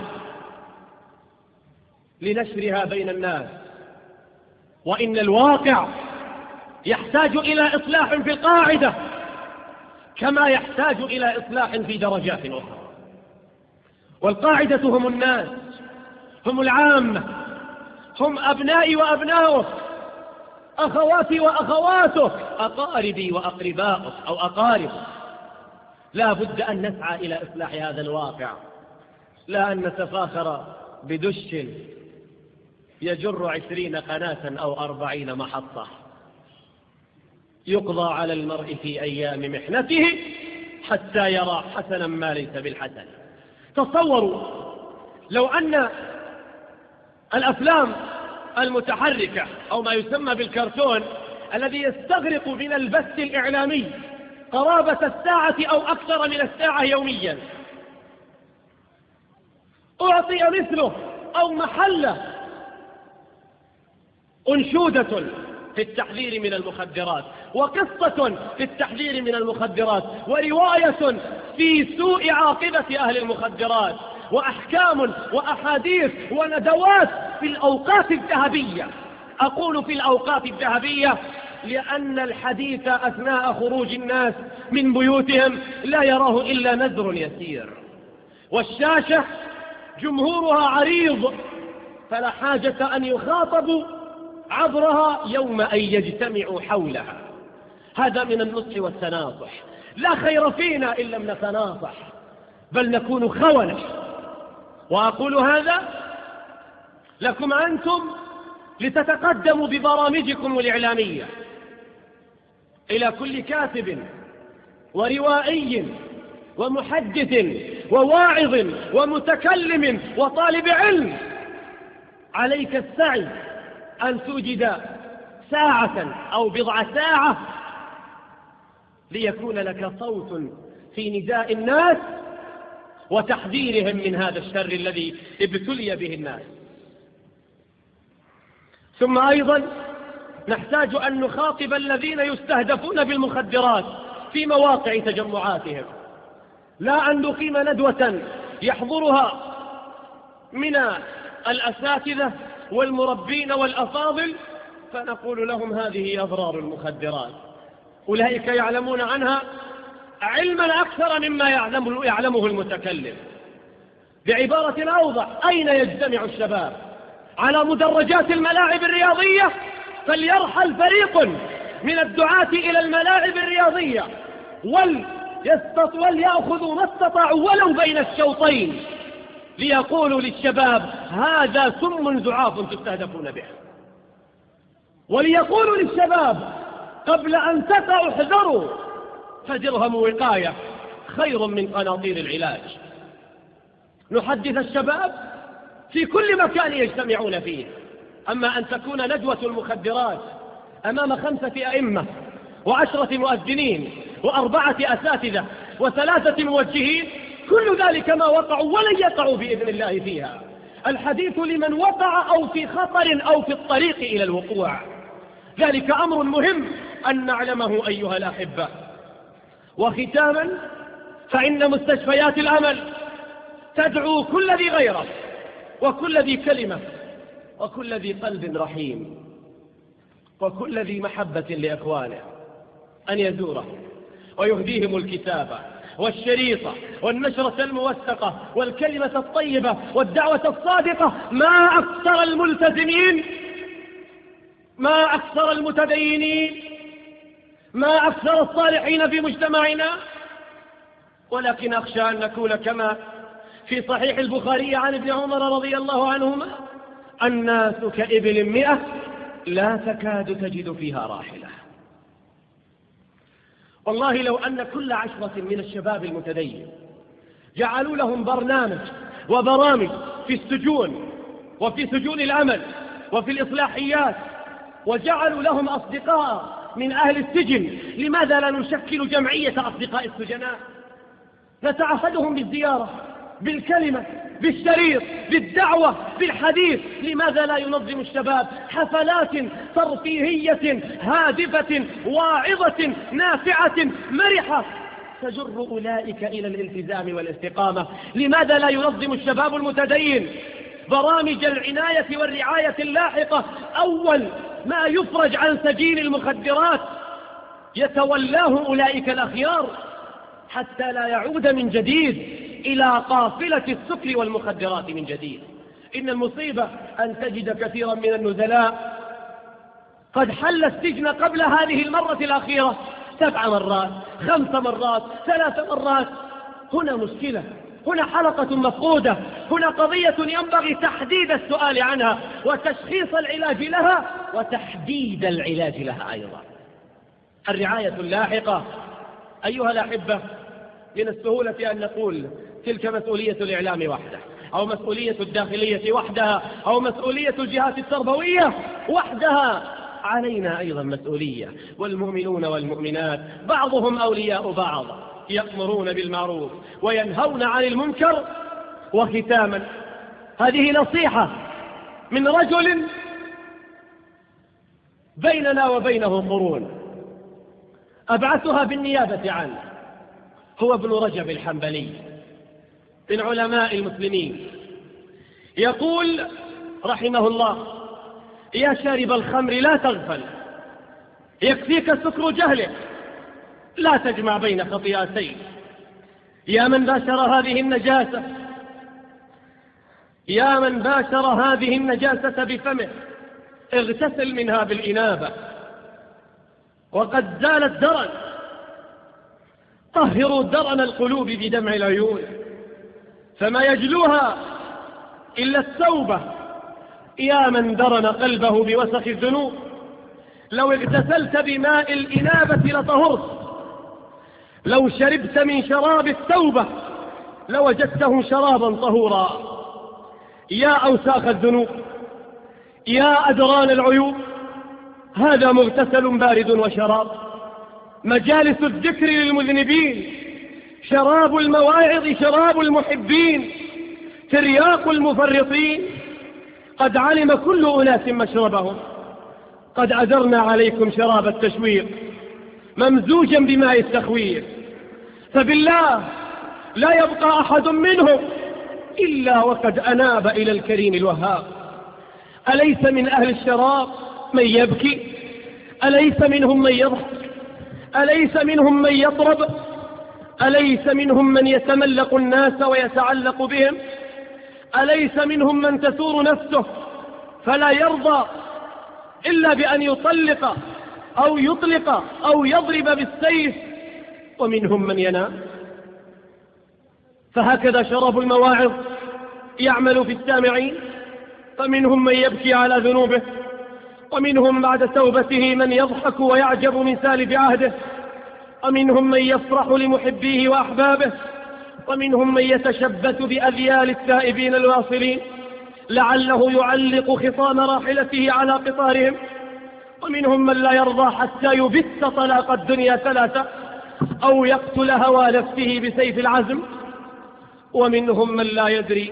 لنشرها بين الناس. وإن الواقع يحتاج إلى إصلاح في القاعدة كما يحتاج إلى إصلاح في درجات أخرى. والقاعدة هم الناس، هم العامة، هم أبنائي وأبناؤك، أخواتي وأخواتك، أقاربي وأقرباؤك أو أقاربك. لا بد أن نسعى إلى إصلاح هذا الواقع، لا أن نتفاخر بدش يجر 20 قناة أو 40 محطة. يقضى على المرء في أيام محنته حتى يرى حسنا ما ليس بالحسن. تصوروا لو أن الأفلام المتحركة أو ما يسمى بالكرتون الذي يستغرق من البث الإعلامي قرابة الساعة أو أكثر من الساعة يوميا أعطي مثله أو محله أنشودة في التحذير من المخدرات، وقصة في التحذير من المخدرات، ورواية في سوء عاقبة أهل المخدرات، وأحكام وأحاديث وندوات في الأوقات الذهبية. أقول في الأوقات الذهبية لأن الحديث أثناء خروج الناس من بيوتهم لا يراه إلا نذر يسير، والشاشة جمهورها عريض، فلا حاجة أن يخاطبوا عبرها يوم أن يجتمعوا حولها. هذا من النصح والتناصح. لا خير فينا إن لم نتناصح، بل نكون خونة. وأقول هذا لكم أنتم لتتقدموا ببرامجكم الإعلامية إلى كل كاتب وروائي ومحدث وواعظ ومتكلم وطالب علم. عليك السعي أن توجد ساعة أو بضع ساعة ليكون لك صوت في نداء الناس وتحذيرهم من هذا الشر الذي ابتلي به الناس. ثم أيضا نحتاج أن نخاطب الذين يستهدفون بالمخدرات في مواقع تجمعاتهم، لا أن نقيم ندوة يحضرها من الأساتذة والمربين والأفاضل، فنقول لهم هذه أضرار المخدرات. أولئك يعلمون عنها علما أكثر مما يعلمه المتكلم. بعبارة أوضح، أين يجتمع الشباب؟ على مدرجات الملاعب الرياضية، فليرحل فريق من الدعاة إلى الملاعب الرياضية وليأخذوا ما استطاعوا ولو بين الشوطين ليقولوا للشباب هذا سم زعاف تستهدفون به، وليقولوا للشباب قبل أن تسعوا احذروا، فدرهم وقاية خير من قناطير العلاج. نحدث الشباب في كل مكان يجتمعون فيه. أما أن تكون ندوة المخدرات أمام 5 أئمة و10 مؤذنين و4 أساتذة و3 موجهين، كل ذلك ما وقعوا ولن يقعوا بإذن الله فيها. الحديث لمن وقع أو في خطر أو في الطريق إلى الوقوع. ذلك أمر مهم أن نعلمه أيها الأحبة. وختاما، فإن مستشفيات الأمل تدعو كل ذي غيرة وكل ذي كلمة وكل ذي قلب رحيم وكل ذي محبة لإخوانه أن يزوره ويهديهم الكتابة والشريطة والنشرة الموثقة والكلمة الطيبة والدعوة الصادقة. ما أكثر الملتزمين، ما أكثر المتدينين، ما أكثر الصالحين في مجتمعنا. ولكن أخشى أن نكون كما في صحيح البخاري عن ابن عمر رضي الله عنهما: الناس كإبل 100 لا تكاد تجد فيها راحلة. والله لو أن كل 10 من الشباب المتدين جعلوا لهم برنامج وبرامج في السجون وفي سجون العمل وفي الإصلاحيات، وجعلوا لهم أصدقاء من أهل السجن، لماذا لا نشكل جمعية أصدقاء السجناء؟ نتعهدهم بالزيارة، بالكلمة، بالشريط، بالدعوة، بالحديث. لماذا لا ينظم الشباب حفلات ترفيهية هادفة واعظة نافعة مرحة تجر أولئك إلى الالتزام والاستقامة؟ لماذا لا ينظم الشباب المتدين برامج العناية والرعاية اللاحقة؟ أول ما يفرج عن سجين المخدرات يتولاه أولئك الأخيار حتى لا يعود من جديد إلى قافلة السكر والمخدرات من جديد. إن المصيبة أن تجد كثيرا من النزلاء قد حل السجن قبل هذه المرة الأخيرة 7 مرات، 5 مرات، 3 مرات. هنا مشكلة، هنا حلقة مفقودة، هنا قضية ينبغي تحديد السؤال عنها وتشخيص العلاج لها وتحديد العلاج لها أيضا. الرعاية اللاحقة أيها الأحبة، من السهولة أن نقول تلك مسؤولية الإعلام وحده، أو مسؤولية الداخلية وحدها، أو مسؤولية الجهات التربوية وحدها. علينا أيضا مسؤولية، والمؤمنون والمؤمنات بعضهم أولياء بعض، يأمرون بالمعروف وينهون عن المنكر. وختاما، هذه نصيحة من رجل بيننا وبينه قرون أبعثها بالنيابة عنه، هو ابن رجب الحنبلي من علماء المسلمين. يقول رحمه الله: يا شارب الخمر لا تغفل، يكفيك سكر جهلك، لا تجمع بين خطيئتين. يا من باشر هذه النجاسة، يا من باشر هذه النجاسة بفمه، اغتسل منها بالإنابة وقد زال الدرن. طهروا درن القلوب بدمع العيون، فما يجلوها إلا التوبة. يا من درن قلبه بوسخ الذنوب، لو اغتسلت بماء الإنابة لطهرت، لو شربت من شراب التوبة لوجدته شرابا طهورا. يا أوساخ الذنوب، يا أدران العيوب، هذا مغتسل بارد وشراب. مجالس الذكر للمذنبين، شراب المواعظ شراب المحبين، ترياق المفرطين. قد علم كل أناس مشربهم، قد عذرنا عليكم شراب التشويق ممزوجا بماء التخوير. فبالله لا يبقى أحد منهم إلا وقد أناب إلى الكريم الوهاب. أليس من أهل الشراب من يبكي؟ أليس منهم من يضحك؟ أليس منهم من يطرب؟ أليس منهم من يتملق الناس ويتعلق بهم؟ أليس منهم من تثور نفسه فلا يرضى إلا بأن يطلق أو يطلق أو يضرب بالسيف؟ ومنهم من ينام. فهكذا شراب المواعظ يعمل في السامعين، فمنهم من يبكي على ذنوبه، ومنهم بعد توبته من يضحك ويعجب من سالف عهده، ومنهم من يفرح لمحبيه وأحبابه، ومنهم من يتشبث بأذيال التائبين الواصلين لعله يعلق خصام راحلته على قطارهم، ومنهم من لا يرضى حتى يبت طلاق الدنيا ثلاثة أو يقتل هوى نفسه بسيف العزم، ومنهم من لا يدري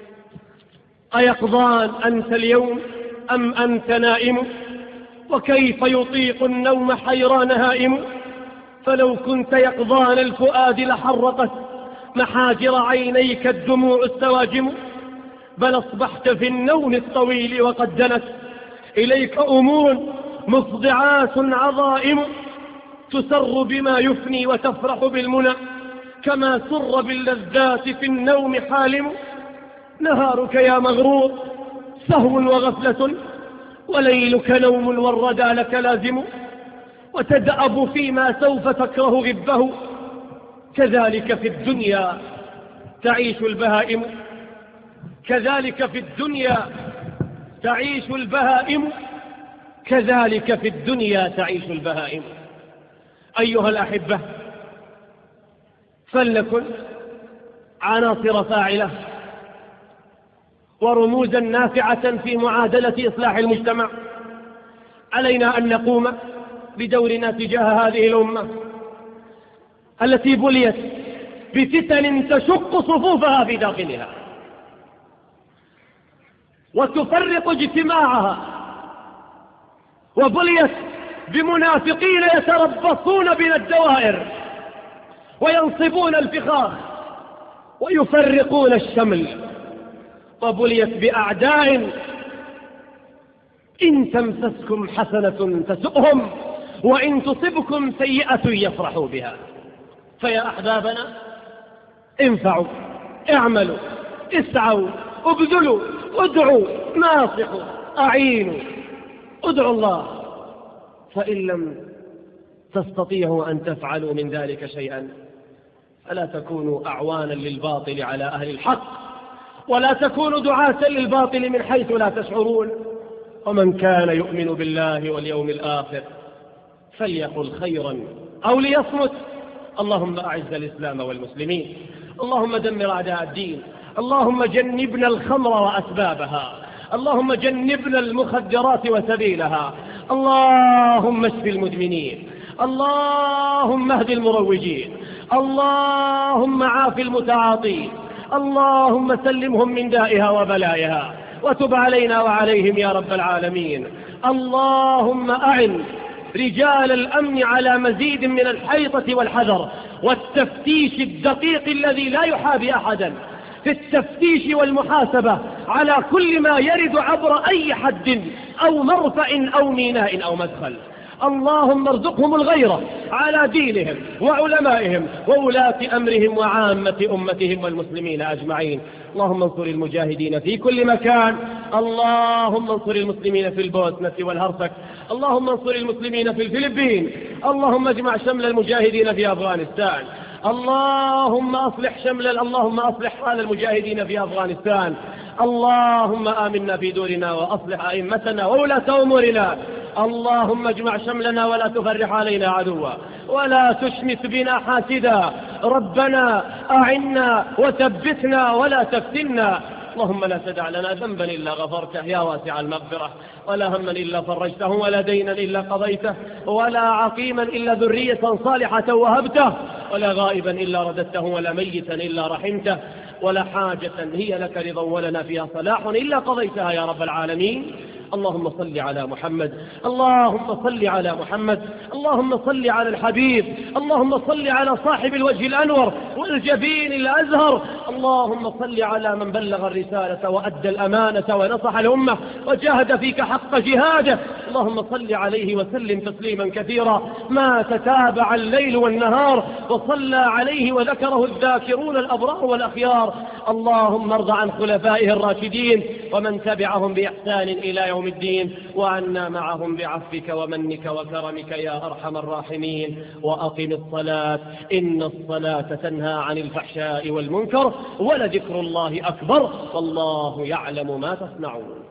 أيقظان أنت اليوم أم أنت نائم، وكيف يطيق النوم حيران هائم، فلو كنت يقظان الفؤاد لحرقت محاجر عينيك الدموع السواجم، بل أصبحت في النوم الطويل وقد دنت إليك أمور مفضعات عظائم، تسر بما يفني وتفرح بالمنى كما سر باللذات في النوم حالم. نهارك يا مغرور سهو وغفلة، وليلك نوم والردى لك لازم، وتدأب فيما سوف تكره غبه، كذلك في الدنيا تعيش البهائم، كذلك في الدنيا تعيش البهائم، كذلك في الدنيا تعيش البهائم. أيها الأحبة، فلنكن عناصر فاعلة ورموزا نافعة في معادلة إصلاح المجتمع. علينا أن نقوم بدورنا تجاه هذه الأمة التي بليت بفتن تشق صفوفها في داخلها وتفرق اجتماعها، وبليت بمنافقين يتربصون بنا الدوائر وينصبون الفخاخ ويفرقون الشمل، وبليت بأعداء إن تمسسكم حسنة تسؤهم وإن تصبكم سيئة يفرحوا بها. فيا أحبابنا، انفعوا، اعملوا، اسعوا، ابذلوا، ادعوا، ناصحوا، أعينوا، ادعوا الله، فإن لم تستطيعوا أن تفعلوا من ذلك شيئا فلا تكونوا أعوانا للباطل على أهل الحق، ولا تكونوا دعاة للباطل من حيث لا تشعرون. ومن كان يؤمن بالله واليوم الآخر فليقل خيرا أو ليصمت. اللهم أعز الإسلام والمسلمين، اللهم دمر أعداء الدين، اللهم جنبنا الخمر وأسبابها، اللهم جنبنا المخدرات وسبيلها، اللهم اشف المدمنين، اللهم اهد المروجين، اللهم عاف المتعاطين، اللهم سلمهم من دائها وبلائها، وتب علينا وعليهم يا رب العالمين. اللهم أعن رجال الأمن على مزيد من الحيطة والحذر والتفتيش الدقيق الذي لا يحابي أحدا، في التفتيش والمحاسبة على كل ما يرد عبر أي حد أو مرفأ أو ميناء أو مدخل. اللهم ارزقهم الغيرة على دينهم وعلمائهم وولاة أمرهم وعامة أمتهم والمسلمين أجمعين. اللهم انصر المجاهدين في كل مكان، اللهم انصر المسلمين في البوسنة والهرسك، اللهم انصر المسلمين في الفلبين، اللهم اجمع شمل المجاهدين في أفغانستان، اللهم أصلح حال المجاهدين في أفغانستان، اللهم آمنا في دورنا وأصلح أئمتنا وولاة أمورنا، اللهم اجمع شملنا ولا تفرح علينا عدوا ولا تشمت بنا حاسدا، ربنا أعنا وثبتنا ولا تفتنا. اللهم لا تدع لنا ذنبا إلا غفرته يا واسع المغفرة، ولا هما إلا فرجته، ولا دينا إلا قضيته، ولا عقيما إلا ذرية صالحة وهبته، ولا غائبا إلا رددته، ولا ميتا إلا رحمته، ولا حاجة هي لك رضا ولنا فيها صلاح إلا قضيتها يا رب العالمين. اللهم صل على محمد، اللهم صل على محمد، اللهم صل على الحبيب، اللهم صل على صاحب الوجه الأنور والجبين الأزهر، اللهم صل على من بلغ الرسالة وأدى الأمانة ونصح الأمة وجاهد فيك حق جهاده. اللهم صل عليه وسلم تسليما كثيرا ما تتابع الليل والنهار، وصلى عليه وذكره الذاكرون الأبرار والأخيار. اللهم ارض عن خلفائه الراشدين ومن تبعهم بإحسان إلى يوم الدين، وعنا معهم بعفوك ومنك وكرمك يا أرحم الراحمين. وأقم الصلاة إن الصلاة تنهى عن الفحشاء والمنكر، ولذكر الله أكبر، والله يعلم ما تصنعون.